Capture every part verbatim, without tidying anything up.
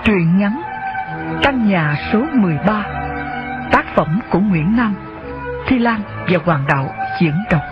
Truyện ngắn Căn nhà số mười ba, tác phẩm của Nguyễn Nam, Thi Lan và Hoàng Đạo diễn đọc.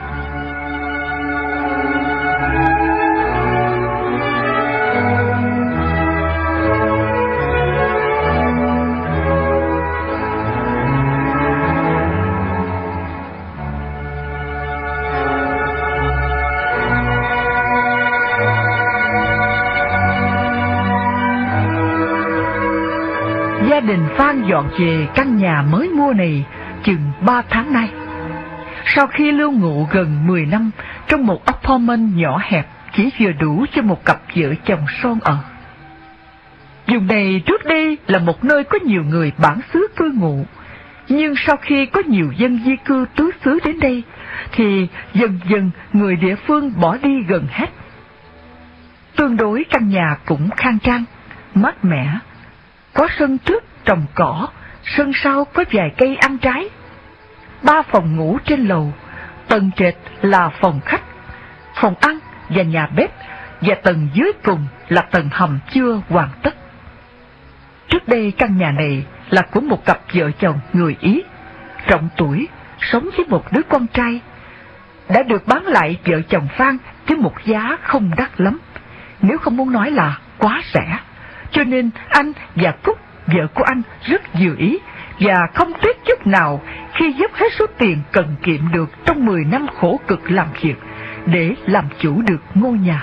Gia đình Phan dọn về căn nhà mới mua này chừng ba tháng nay. Sau khi lưu ngụ gần mười năm trong một apartment nhỏ hẹp chỉ vừa đủ cho một cặp vợ chồng son ở. Vùng này trước đây là một nơi có nhiều người bản xứ cư ngụ, nhưng sau khi có nhiều dân di cư tứ xứ đến đây, thì dần dần người địa phương bỏ đi gần hết. Tương đối căn nhà cũng khang trang, mát mẻ, có sân trước trồng cỏ, sân sau có vài cây ăn trái. Ba phòng ngủ trên lầu, tầng trệt là phòng khách, phòng ăn và nhà bếp, và tầng dưới cùng là tầng hầm chưa hoàn tất. Trước đây căn nhà này là của một cặp vợ chồng người Ý, rộng tuổi, sống với một đứa con trai, đã được bán lại vợ chồng Phan với một giá không đắt lắm, nếu không muốn nói là quá rẻ. Cho nên anh và Cúc, vợ của anh, rất vừa ý và không tiếc chút nào khi dốc hết số tiền cần kiệm được trong mười năm khổ cực làm việc để làm chủ được ngôi nhà.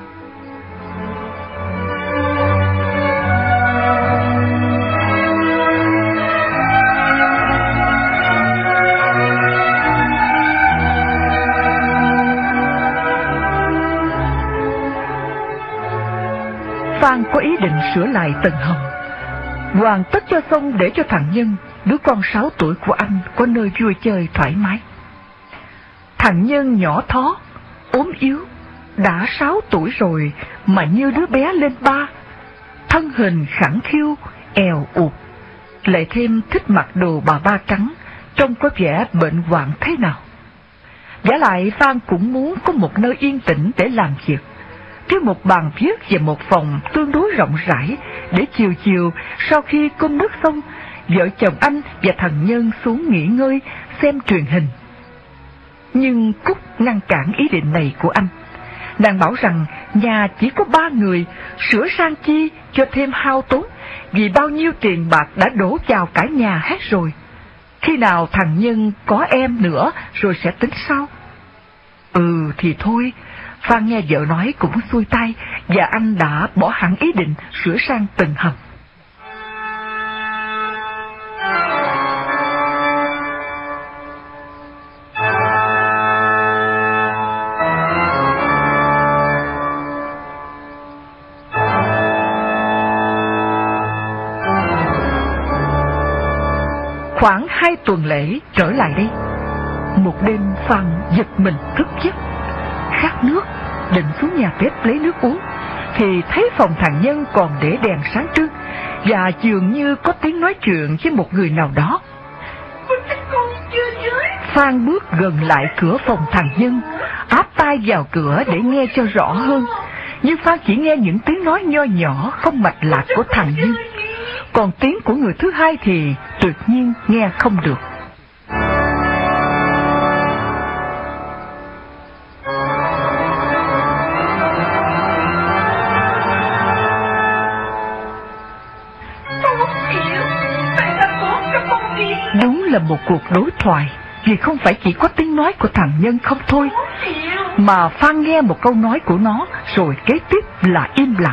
Phan có ý định sửa lại tầng hầm, hoàn tất cho xong để cho thằng Nhân, đứa con sáu tuổi của anh, có nơi vui chơi thoải mái. Thằng Nhân nhỏ thó, ốm yếu, đã sáu tuổi rồi mà như đứa bé lên ba, thân hình khẳng khiu, èo uột, lại thêm thích mặc đồ bà ba trắng, trông có vẻ bệnh hoạn thế nào. Vả lại Phan cũng muốn có một nơi yên tĩnh để làm việc, với một bàn viết và một phòng tương đối rộng rãi, để chiều chiều sau khi cơm nước xong, vợ chồng anh và thằng Nhân xuống nghỉ ngơi xem truyền hình. Nhưng Cúc ngăn cản ý định này của anh. Nàng bảo rằng nhà chỉ có ba người, sửa sang chi cho thêm hao tốn, vì bao nhiêu tiền bạc đã đổ vào cả nhà hết rồi. Khi nào thằng Nhân có em nữa rồi sẽ tính sau. Ừ thì thôi, Phan nghe vợ nói cũng xuôi tay, và anh đã bỏ hẳn ý định sửa sang tầng hầm. Khoảng hai tuần lễ trở lại đây, một đêm Phan giật mình thức giấc, khát nước, định xuống nhà bếp lấy nước uống, thì thấy phòng thằng Nhân còn để đèn sáng trưng, và dường như có tiếng nói chuyện với một người nào đó. Phan bước gần lại cửa phòng thằng Nhân, áp tai vào cửa để nghe cho rõ hơn, nhưng Phan chỉ nghe những tiếng nói nho nhỏ không mạch lạc của thằng Nhân, còn tiếng của người thứ hai thì tuyệt nhiên nghe không được. Đúng là một cuộc đối thoại, vì không phải chỉ có tiếng nói của thằng Nhân không thôi, mà Phan nghe một câu nói của nó rồi kế tiếp là im lặng.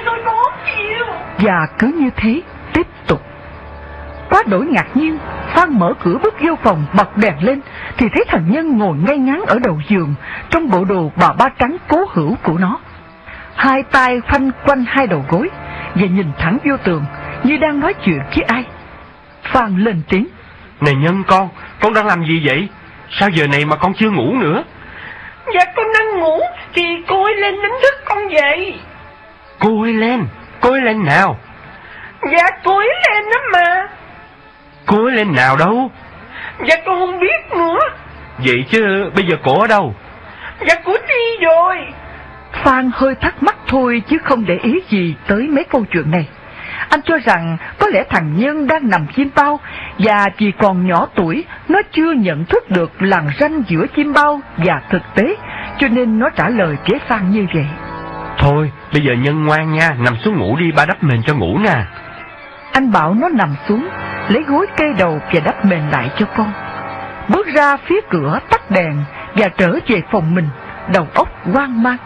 Và cứ như thế tiếp tục. Quá đổi ngạc nhiên, Phan mở cửa bước vô phòng, bật đèn lên thì thấy thằng Nhân ngồi ngay ngắn ở đầu giường trong bộ đồ bà ba trắng cố hữu của nó, hai tay khoanh quanh hai đầu gối và nhìn thẳng vô tường như đang nói chuyện với ai. Phan lên tiếng: Này Nhân con, con đang làm gì vậy? Sao giờ này mà con chưa ngủ nữa? Dạ con đang ngủ thì cô ấy lên đánh thức con dậy. Cô ấy lên? Cô ấy lên nào? Dạ cô ấy lên đó mà. Cô ấy lên nào đâu? Dạ con không biết nữa. Vậy chứ bây giờ cổ ở đâu? Dạ cô đi rồi. Phan hơi thắc mắc thôi chứ không để ý gì tới mấy câu chuyện này. Anh cho rằng có lẽ thằng Nhân đang nằm chim bao, và vì còn nhỏ tuổi, nó chưa nhận thức được lằn ranh giữa chim bao và thực tế, cho nên nó trả lời với Phan như vậy. Thôi, bây giờ Nhân ngoan nha, nằm xuống ngủ đi, ba đắp mền cho ngủ nè. Anh bảo nó nằm xuống, lấy gối kê đầu và đắp mền lại cho con. Bước ra phía cửa tắt đèn và trở về phòng mình, đầu óc hoang mang.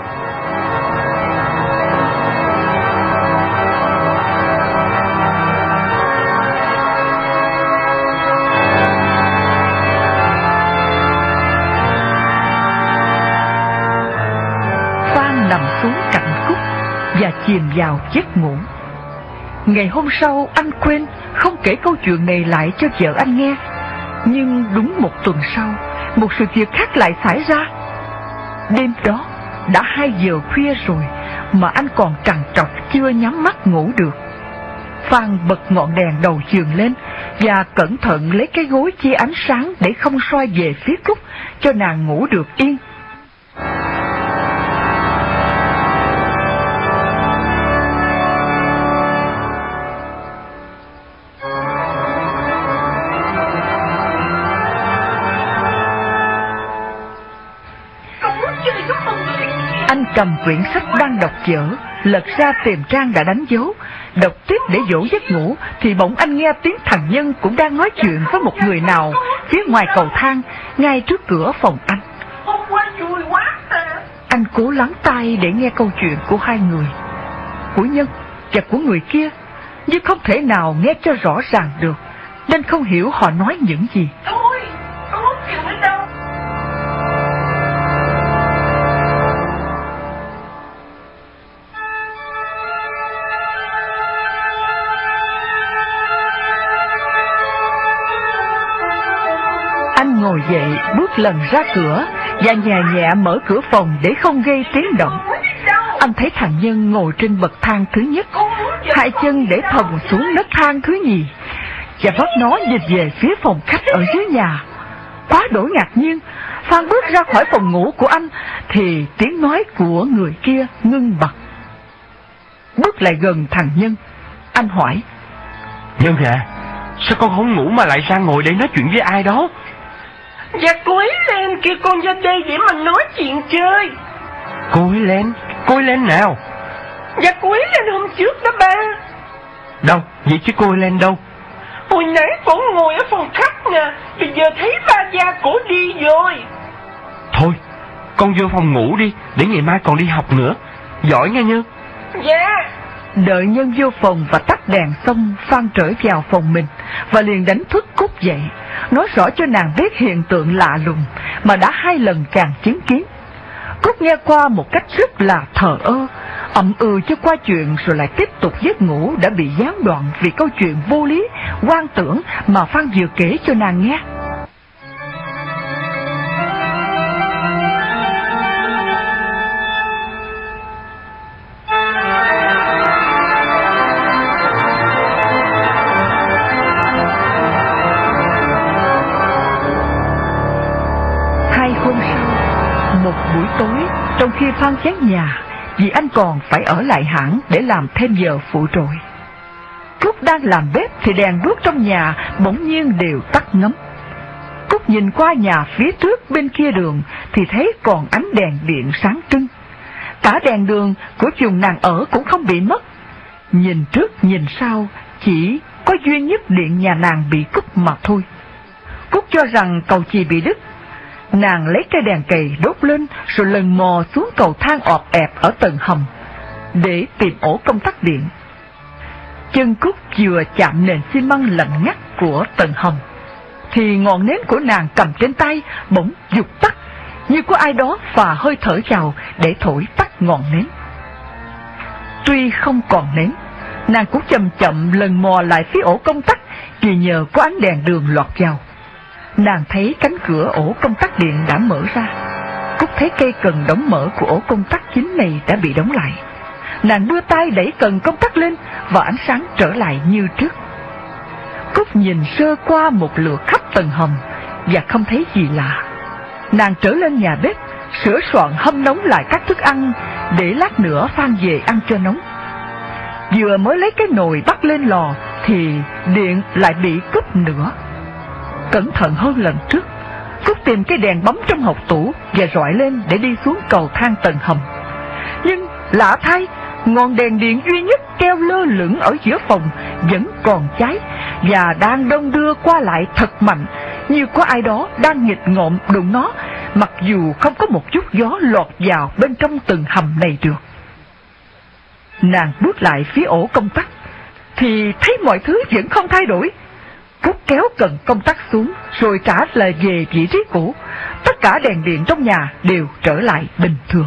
Phan nằm xuống cạnh Cúc và chìm vào giấc ngủ. Ngày hôm sau anh quên không kể câu chuyện này lại cho vợ anh nghe. Nhưng đúng một tuần sau, một sự việc khác lại xảy ra. Đêm đó đã hai giờ khuya rồi mà anh còn trằn trọc chưa nhắm mắt ngủ được. Phan bật ngọn đèn đầu giường lên và cẩn thận lấy cái gối che ánh sáng để không soi về phía Cúc, cho nàng ngủ được yên. Anh cầm quyển sách đang đọc dở, lật ra tìm trang đã đánh dấu, đọc tiếp để dỗ giấc ngủ, thì bỗng anh nghe tiếng thằng Nhân cũng đang nói chuyện với một người nào phía ngoài cầu thang, ngay trước cửa phòng anh. Hôm qua vui quá à. Anh cố lắng tai để nghe câu chuyện của hai người, của Nhân và của người kia, nhưng không thể nào nghe cho rõ ràng được, nên không hiểu họ nói những gì. Thôi, con không chịu đến đâu. Anh ngồi dậy, bước lần ra cửa và nhẹ nhẹ mở cửa phòng để không gây tiếng động. Anh thấy thằng Nhân ngồi trên bậc thang thứ nhất, hai chân để thòng xuống nấc thang thứ nhì, và vắt nó nhìn về phía phòng khách ở dưới nhà. Quá đổi ngạc nhiên, Phan bước ra khỏi phòng ngủ của anh thì tiếng nói của người kia ngưng bặt. Bước lại gần thằng Nhân, anh hỏi: Nhân à, sao con không ngủ mà lại sang ngồi đây nói chuyện với ai đó? Dạ cô ấy lên kêu con ra đây để mà nói chuyện chơi. Cô ấy lên? Cô ấy lên nào? Dạ cô ấy lên hôm trước đó ba. Đâu? Vậy chứ cô ấy lên đâu? Hồi nãy cổ ngồi ở phòng khách nè, bây giờ thấy ba gia cổ đi rồi. Thôi, con vô phòng ngủ đi, để ngày mai còn đi học nữa. Giỏi nghe Nhân. Dạ. Đợi Nhân vô phòng và tắt đèn xong, Phan trở vào phòng mình và liền đánh thức Cúc dậy, nói rõ cho nàng biết hiện tượng lạ lùng mà đã hai lần chàng chứng kiến. Cúc nghe qua một cách rất là thờ ơ, ậm ừ cho qua chuyện rồi lại tiếp tục giấc ngủ đã bị gián đoạn vì câu chuyện vô lý, hoang tưởng mà Phan vừa kể cho nàng nghe. Một buổi tối, trong khi Phan chán nhà vì anh còn phải ở lại hãng để làm thêm giờ phụ trội, Cúc đang làm bếp thì đèn đuốc trong nhà bỗng nhiên đều tắt ngấm. Cúc nhìn qua nhà phía trước bên kia đường thì thấy còn ánh đèn điện sáng trưng. Cả đèn đường của vùng nàng ở cũng không bị mất. Nhìn trước nhìn sau chỉ có duy nhất điện nhà nàng bị cúp mà thôi. Cúc cho rằng cầu chì bị đứt. Nàng lấy cây đèn cầy đốt lên rồi lần mò xuống cầu thang ọp ẹp ở tầng hầm để tìm ổ công tắc điện. Chân Cúc vừa chạm nền xi măng lạnh ngắt của tầng hầm thì ngọn nến của nàng cầm trên tay bỗng giục tắt, như có ai đó phà hơi thở vào để thổi tắt ngọn nến. Tuy không còn nến, nàng cũng chậm chậm lần mò lại phía ổ công tắc vì nhờ có ánh đèn đường lọt vào. Nàng thấy cánh cửa ổ công tắc điện đã mở ra. Cúc thấy cây cần đóng mở của ổ công tắc chính này đã bị đóng lại. Nàng đưa tay đẩy cần công tắc lên và ánh sáng trở lại như trước. Cúc nhìn sơ qua một lượt khắp tầng hầm và không thấy gì lạ. Nàng trở lên nhà bếp, sửa soạn hâm nóng lại các thức ăn để lát nữa Phan về ăn cho nóng. vừa mới lấy cái nồi bắt lên lò thì điện lại bị cúp nữa. Cẩn thận hơn lần trước, Cúc tìm cái đèn bấm trong hộc tủ và rọi lên để đi xuống cầu thang tầng hầm. Nhưng lạ thay, ngọn đèn điện duy nhất treo lơ lửng ở giữa phòng vẫn còn cháy và đang đong đưa qua lại thật mạnh, như có ai đó đang nghịch ngợm đụng nó, mặc dù không có một chút gió lọt vào bên trong tầng hầm này được. Nàng bước lại phía ổ công tắc thì thấy mọi thứ vẫn không thay đổi. Cúc kéo cần công tắc xuống rồi trả lại về vị trí cũ. Tất cả đèn điện trong nhà đều trở lại bình thường.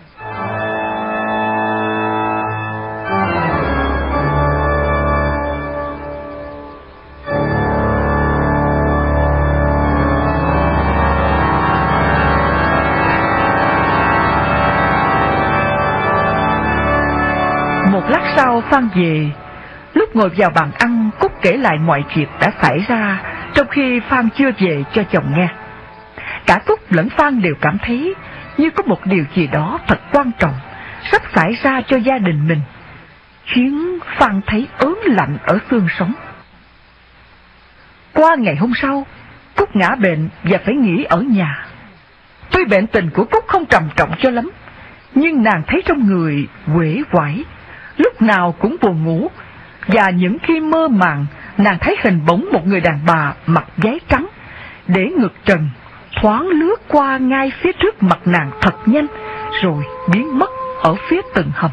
Một lát sau Phan về. Lúc ngồi vào bàn ăn, Cúc kể lại mọi chuyện đã xảy ra trong khi Phan chưa về cho chồng nghe. Cả Cúc lẫn Phan đều cảm thấy như có một điều gì đó thật quan trọng sắp xảy ra cho gia đình mình, khiến Phan thấy ớn lạnh ở xương sống. Qua ngày hôm sau, Cúc ngã bệnh và phải nghỉ ở nhà. Tuy bệnh tình của Cúc không trầm trọng cho lắm, nhưng nàng thấy trong người uể oải, lúc nào cũng buồn ngủ, và những khi mơ màng, nàng thấy hình bóng một người đàn bà mặc váy trắng, để ngực trần, thoáng lướt qua ngay phía trước mặt nàng thật nhanh, rồi biến mất ở phía tầng hầm.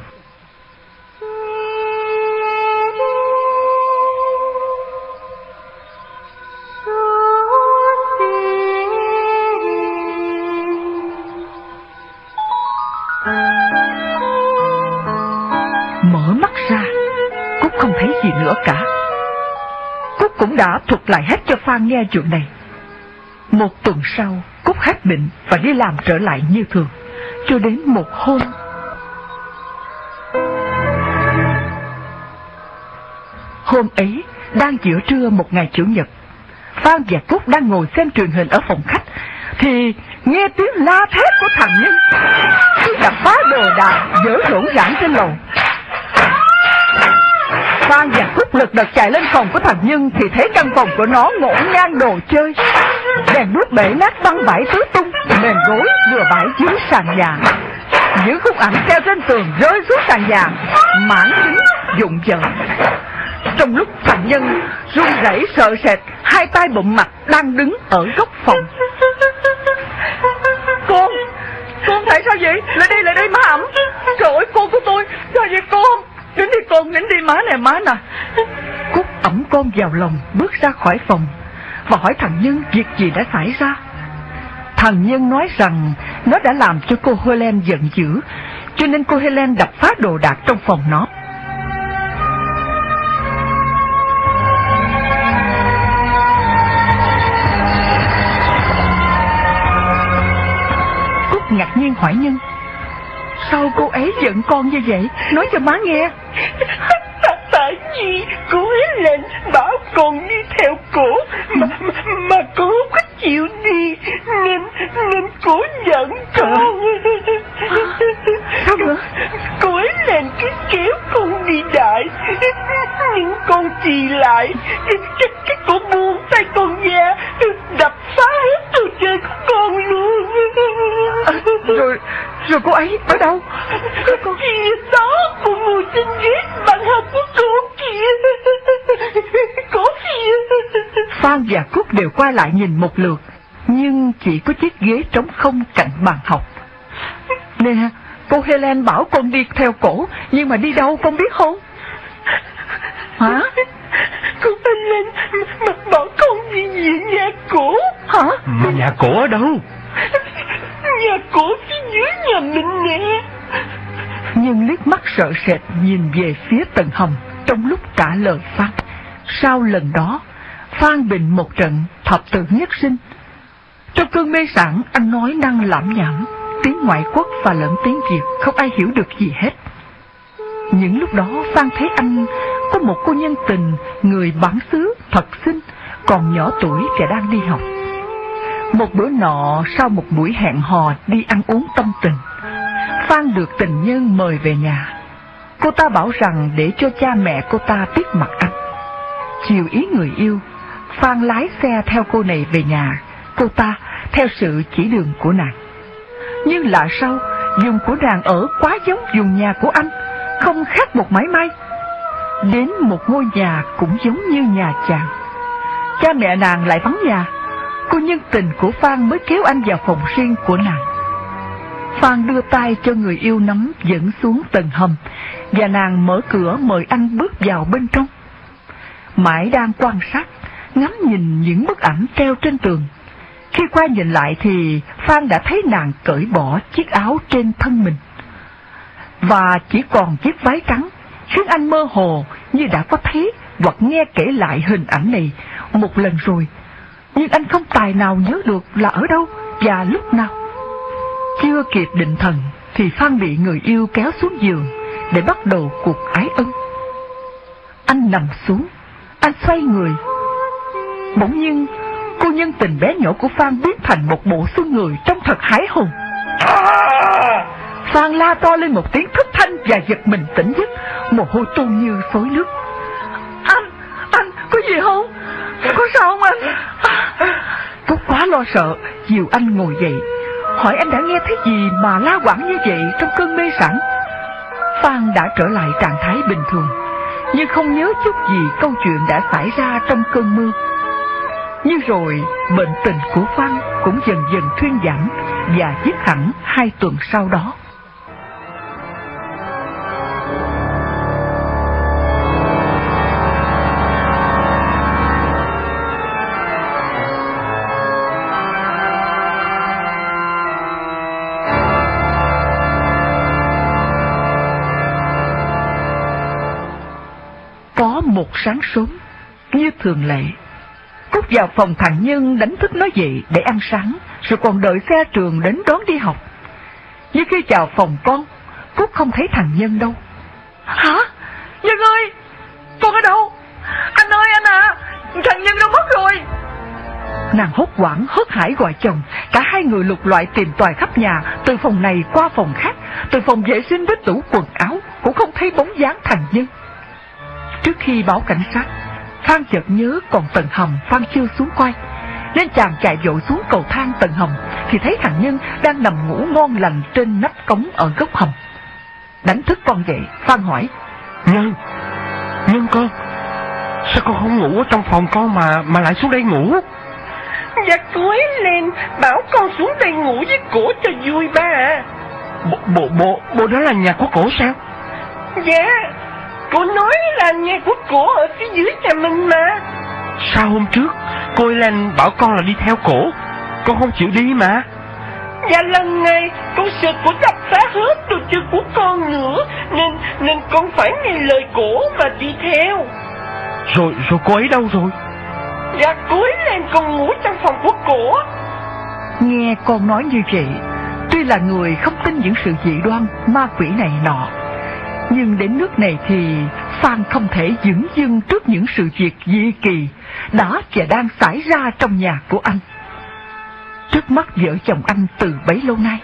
Mở mắt ra, Cúc không thấy gì nữa cả. Cúc cũng đã thuật lại hết cho Phan nghe chuyện này. Một tuần sau, Cúc hết bệnh và đi làm trở lại như thường, cho đến một hôm. Hôm ấy, đang giữa trưa một ngày Chủ nhật, Phan và Cúc đang ngồi xem truyền hình ở phòng khách, thì nghe tiếng la thét của thằng Nhân. Cứ đập phá đồ đạc dở rỗng rãng trên lầu. Phan và Cúc lật đật chạy lên phòng của thằng Nhân thì thấy căn phòng của nó ngổn ngang đồ chơi, đèn đuốc bể nát văng vãi tứ tung, mền gối vừa bãi dưới sàn nhà, những khung ảnh treo trên tường rơi xuống sàn nhà, mảng kính rụng dở. Trong lúc thằng Nhân run rẩy sợ sệt, hai tay bụm mặt đang đứng ở góc phòng. Con, con tại sao vậy? Lại đây, lại đây má ẩm. Trời ơi, con của tôi, sao vậy con? Nín đi con, nín đi má nè, má nè. Cúc ẩm con vào lòng, bước ra khỏi phòng và hỏi thằng Nhân việc gì đã xảy ra. Thằng Nhân nói rằng nó đã làm cho cô Helen giận dữ, cho nên cô Helen đập phá đồ đạc trong phòng nó. Cúc ngạc nhiên hỏi Nhân: sao cô ấy giận con như vậy? Nói cho má nghe. Tại vì cô ấy lên bảo con đi theo cổ mà, mà, mà cô không có chịu đi, nên nên cô giận con. Sao nữa? Cô ấy lên cứ kéo con đi đại, nhưng con trì lại, cái cái cô buông tay con ra, đập phá hết đồ chơi của con luôn. À, rồi rồi cô ấy ở đâu? Con kia đó, cô ngồi trên ghế bàn học của cô kìa. Cô kìa. Phan và Cúc đều quay lại nhìn một lượt, nhưng chỉ có chiếc ghế trống không cạnh bàn học. Nè, cô Helen bảo con đi theo cổ, nhưng mà đi đâu con biết không? Hả? Cô Helen mà bảo con đi về nhà cổ. Hả? Mà nhà cổ ở đâu? Nhà cổ phía dưới nhà mình nè. Nhưng liếc mắt sợ sệt nhìn về phía tầng hầm trong lúc trả lời Phan. Sau lần đó, Phan bệnh một trận thập tử nhất sinh. Trong cơn mê sảng, anh nói năng lảm nhảm, tiếng ngoại quốc và lẫn tiếng Việt, không ai hiểu được gì hết. Những lúc đó Phan thấy anh có một cô nhân tình người bản xứ thật xinh, còn nhỏ tuổi và đang đi học. Một bữa nọ, sau một buổi hẹn hò đi ăn uống tâm tình, Phan được tình nhân mời về nhà. Cô ta bảo rằng để cho cha mẹ cô ta biết mặt anh. Chiều ý người yêu, Phan lái xe theo cô này về nhà cô ta theo sự chỉ đường của nàng. Nhưng lạ sao, vùng của nàng ở quá giống vùng nhà của anh, không khác một mảy may. Đến một ngôi nhà cũng giống như nhà chàng. Cha mẹ nàng lại vắng nhà. Cô nhân tình của Phan mới kéo anh vào phòng riêng của nàng. Phan đưa tay cho người yêu nắm dẫn xuống tầng hầm, và nàng mở cửa mời anh bước vào bên trong. Mãi đang quan sát, ngắm nhìn những bức ảnh treo trên tường. Khi qua nhìn lại thì Phan đã thấy nàng cởi bỏ chiếc áo trên thân mình, và chỉ còn chiếc váy trắng, khiến anh mơ hồ như đã có thấy hoặc nghe kể lại hình ảnh này một lần rồi. Nhưng anh không tài nào nhớ được là ở đâu và lúc nào. Chưa kịp định thần thì Phan bị người yêu kéo xuống giường để bắt đầu cuộc ái ân. Anh nằm xuống, anh xoay người. Bỗng nhiên cô nhân tình bé nhỏ của Phan biến thành một bộ xương người trông thật hãi hùng. Phan la to lên một tiếng thất thanh và giật mình tỉnh giấc, mồ hôi tuôn như xối nước. Anh, anh, có gì không? Có sao không anh? Cô quá lo sợ, dìu anh ngồi dậy, hỏi anh đã nghe thấy gì mà la quảng như vậy trong cơn mê sảng. Phan đã trở lại trạng thái bình thường, nhưng không nhớ chút gì câu chuyện đã xảy ra trong cơn mơ. Nhưng rồi bệnh tình của Phan cũng dần dần thuyên giảm và dứt hẳn hai tuần sau đó. Có một sáng sớm, như thường lệ, Cúc vào phòng thằng Nhân đánh thức nó dậy để ăn sáng, rồi còn đợi xe trường đến đón đi học. Nhưng khi vào phòng con, Cúc không thấy thằng Nhân đâu. Hả? Nhân ơi, con ở đâu? Anh ơi anh à, thằng Nhân đâu mất rồi? Nàng hốt hoảng hớt hải gọi chồng. Cả hai người lục loại tìm tòi khắp nhà, từ phòng này qua phòng khác, từ phòng vệ sinh đến tủ quần áo, cũng không thấy bóng dáng thằng Nhân. Trước khi báo cảnh sát, Phan chợt nhớ còn tầng hầm Phan chưa xuống coi, nên chàng chạy vội xuống cầu thang tầng hầm thì thấy thằng Nhân đang nằm ngủ ngon lành trên nắp cống ở góc hầm. Đánh thức con dậy, Phan hỏi: Nhân, Nhân con, sao con không ngủ ở trong phòng con mà mà lại xuống đây ngủ? Dạ cưới lên, bảo con xuống đây ngủ với cổ cho vui ba à. Bộ, bộ, bộ, bộ đó là nhà của cổ sao? Dạ, cô nói là nhà của cổ ở phía dưới nhà mình mà. Sao hôm trước cô Ellen bảo con là đi theo cổ, con không chịu đi mà? Dạ lần này con sợ cổ đập phá hết đồ chơi của con nữa, Nên nên con phải nghe lời cổ mà đi theo. Rồi, rồi cô ấy đâu rồi? Dạ cuối lên con ngủ trong phòng của cổ. Nghe con nói như vậy, tuy là người không tin những sự dị đoan ma quỷ này nọ, nhưng đến nước này thì Phan không thể dửng dưng trước những sự việc dị kỳ đã và đang xảy ra trong nhà của anh. Trước mắt vợ chồng anh từ bấy lâu nay,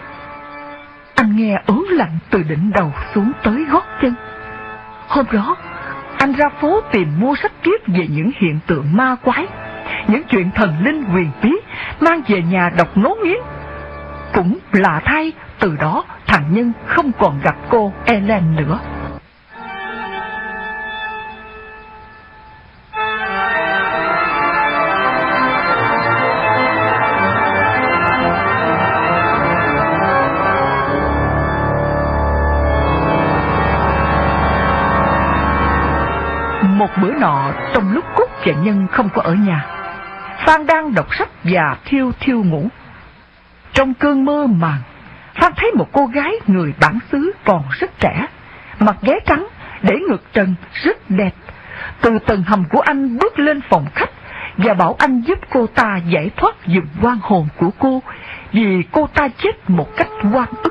anh nghe ớn lạnh từ đỉnh đầu xuống tới gót chân. Hôm đó, anh ra phố tìm mua sách viết về những hiện tượng ma quái, những chuyện thần linh huyền bí, mang về nhà đọc ngấu nghiến. Cũng lạ thay, từ đó thằng Nhân không còn gặp cô Ellen nữa. Một bữa nọ, trong lúc Cúc và Nhân không có ở nhà, Phan đang đọc sách và thiêu thiêu ngủ. Trong cơn mơ màng, Phan thấy một cô gái người bản xứ còn rất trẻ, mặc váy trắng, để ngực trần, rất đẹp, từ tầng hầm của anh bước lên phòng khách và bảo anh giúp cô ta giải thoát giùm oan hồn của cô, vì cô ta chết một cách oan ức.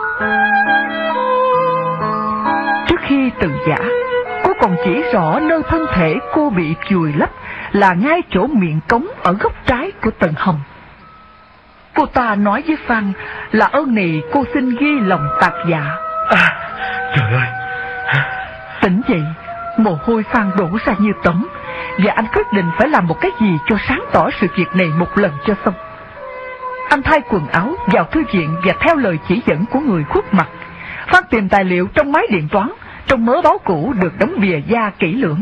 Trước khi từ giã, cô còn chỉ rõ nơi thân thể cô bị vùi lấp là ngay chỗ miệng cống ở góc trái của tầng hầm. Cô ta nói với Phan là ơn này cô xin ghi lòng tạc dạ. À, trời ơi, Tỉnh dậy, mồ hôi Phan đổ ra như tắm, và anh quyết định phải làm một cái gì cho sáng tỏ sự việc này một lần cho xong. Anh thay quần áo vào thư viện và theo lời chỉ dẫn của người khuất mặt, Phan tìm tài liệu trong máy điện toán, trong mớ báo cũ được đóng bìa da kỹ lưỡng.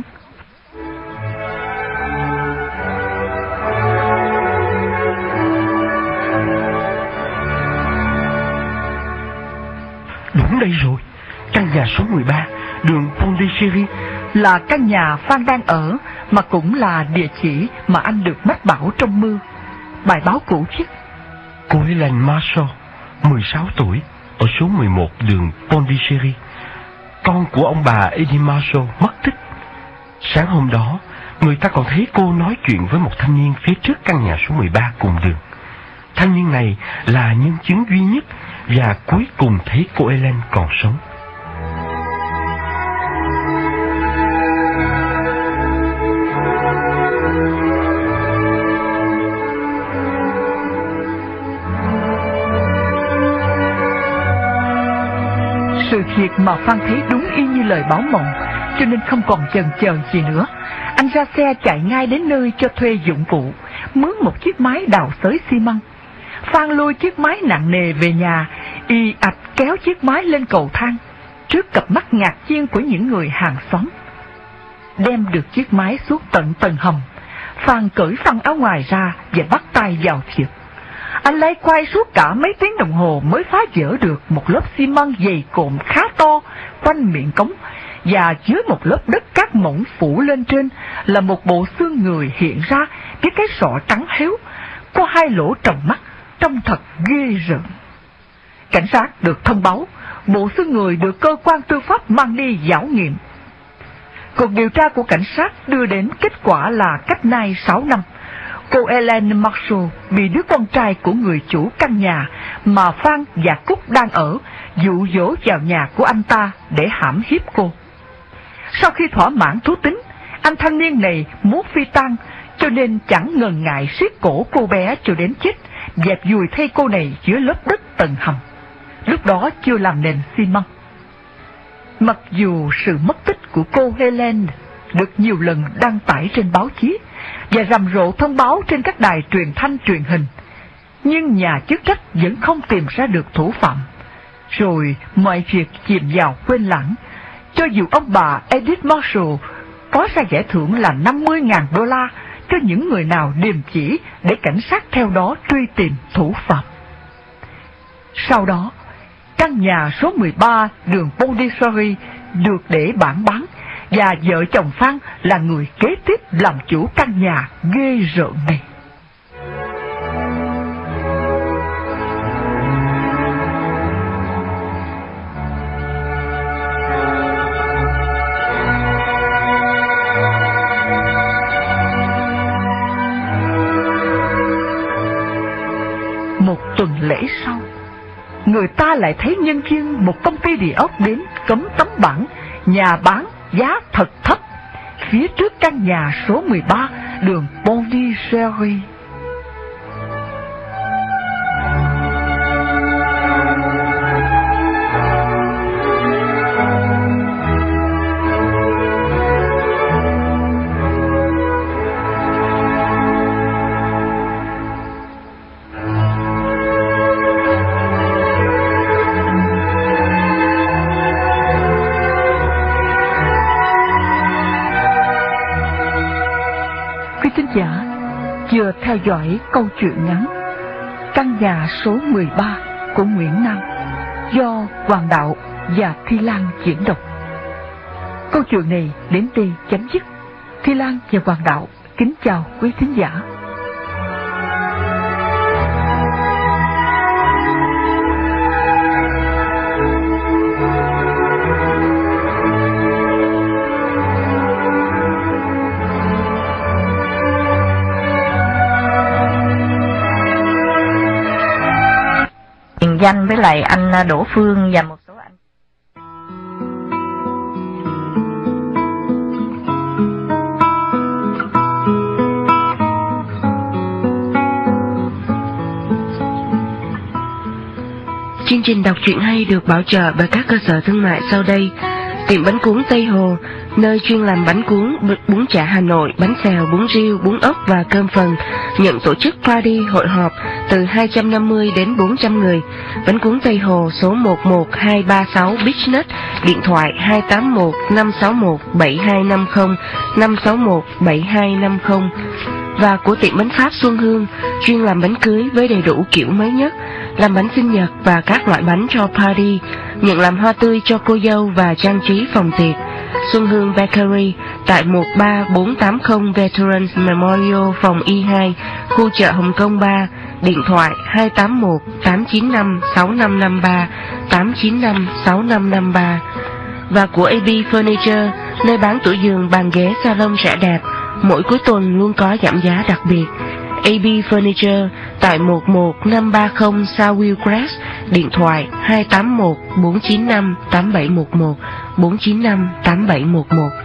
Đúng đây rồi, căn nhà số mười ba, đường Pondichéry, là căn nhà Phan đang ở, mà cũng là địa chỉ mà anh được mách bảo trong mơ. Bài báo cũ viết: cô Helen Marshall, mười sáu tuổi, ở số mười một đường Pondichéry. Con của ông bà Eddie Marshall mất tích. Sáng hôm đó, người ta còn thấy cô nói chuyện với một thanh niên phía trước căn nhà số mười ba cùng đường. Thanh niên này là nhân chứng duy nhất và cuối cùng thấy cô Helen còn sống. Sự việc mà Phan thấy đúng y như lời báo mộng, cho nên không còn chần chờ gì nữa. Anh ra xe chạy ngay đến nơi cho thuê dụng cụ, mướn một chiếc máy đào xới xi măng. Phan lôi chiếc máy nặng nề về nhà, y ạch kéo chiếc máy lên cầu thang, trước cặp mắt ngạc nhiên của những người hàng xóm. Đem được chiếc máy xuống tận tầng hầm, Phan cởi phăng áo ngoài ra và bắt tay vào việc. Anh lay quay suốt cả mấy tiếng đồng hồ mới phá vỡ được một lớp xi măng dày cộm khá to quanh miệng cống, và dưới một lớp đất cát mỏng phủ lên trên là một bộ xương người hiện ra với cái sọ trắng héo, có hai lỗ tròng mắt, trông thật ghê rợn. Cảnh sát được thông báo bộ xương người được cơ quan tư pháp mang đi giảo nghiệm. Cuộc điều tra của cảnh sát đưa đến kết quả là cách nay sáu năm, cô Helen Marshall bị đứa con trai của người chủ căn nhà mà Phan và Cúc đang ở dụ dỗ vào nhà của anh ta để hãm hiếp cô. Sau khi thỏa mãn thú tính, anh thanh niên này muốn phi tang, cho nên chẳng ngần ngại siết cổ cô bé cho đến chết, dẹp dùi thay cô này dưới lớp đất tầng hầm, lúc đó chưa làm nền xi măng. Mặc dù sự mất tích của cô Helen được nhiều lần đăng tải trên báo chí và rầm rộ thông báo trên các đài truyền thanh truyền hình, nhưng nhà chức trách vẫn không tìm ra được thủ phạm. Rồi mọi việc chìm vào quên lãng, cho dù ông bà Edith Marshall có ra giải thưởng là năm mươi nghìn đô la cho những người nào điềm chỉ để cảnh sát theo đó truy tìm thủ phạm. Sau đó, căn nhà số mười ba đường Pondichéry được để bản bán, và vợ chồng Phan là người kế tiếp làm chủ căn nhà ghê rợn này. Một tuần lễ sau, người ta lại thấy nhân viên một công ty địa ốc đến cấm tấm bảng nhà bán giá thật thấp phía trước căn nhà số mười ba đường Pondichéry. Giả vừa theo dõi câu chuyện ngắn Căn nhà số mười ba của Nguyễn Nam do Hoàng Đạo và Thi Lan diễn đọc. Câu chuyện này đến đây chấm dứt. Thi Lan và Hoàng Đạo kính chào quý thính giả. Danh với lại anh Đỗ Phương và một số anh. Chương trình đọc truyện hay được bảo trợ bởi các cơ sở thương mại sau đây: Tiệm bánh cuốn Tây Hồ, nơi chuyên làm bánh cuốn, bún chả Hà Nội, bánh xèo, bún riêu, bún ốc và cơm phần, nhận tổ chức party hội họp từ hai trăm năm mươi đến bốn trăm người. Bánh cuốn Tây Hồ số một một hai ba sáu Beachnet, điện thoại hai tám một năm sáu một bảy hai năm không, năm sáu một bảy hai năm không. Và của tiệm bánh Pháp Xuân Hương, chuyên làm bánh cưới với đầy đủ kiểu mới nhất, làm bánh sinh nhật và các loại bánh cho party, nhận làm hoa tươi cho cô dâu và trang trí phòng tiệc. Xuân Hương Bakery tại một ba bốn tám không Veterans Memorial phòng Y hai, khu chợ Hồng Kông ba, điện thoại hai tám một tám chín năm sáu năm năm ba, tám chín năm sáu năm năm ba. Và của a bê Furniture, nơi bán tủ giường, bàn ghế, salon rẻ đẹp, mỗi cuối tuần luôn có giảm giá đặc biệt. a bê Furniture tại một một năm ba không South Willcrest, điện thoại hai tám một bốn chín năm tám bảy một một, bốn chín năm tám bảy một một.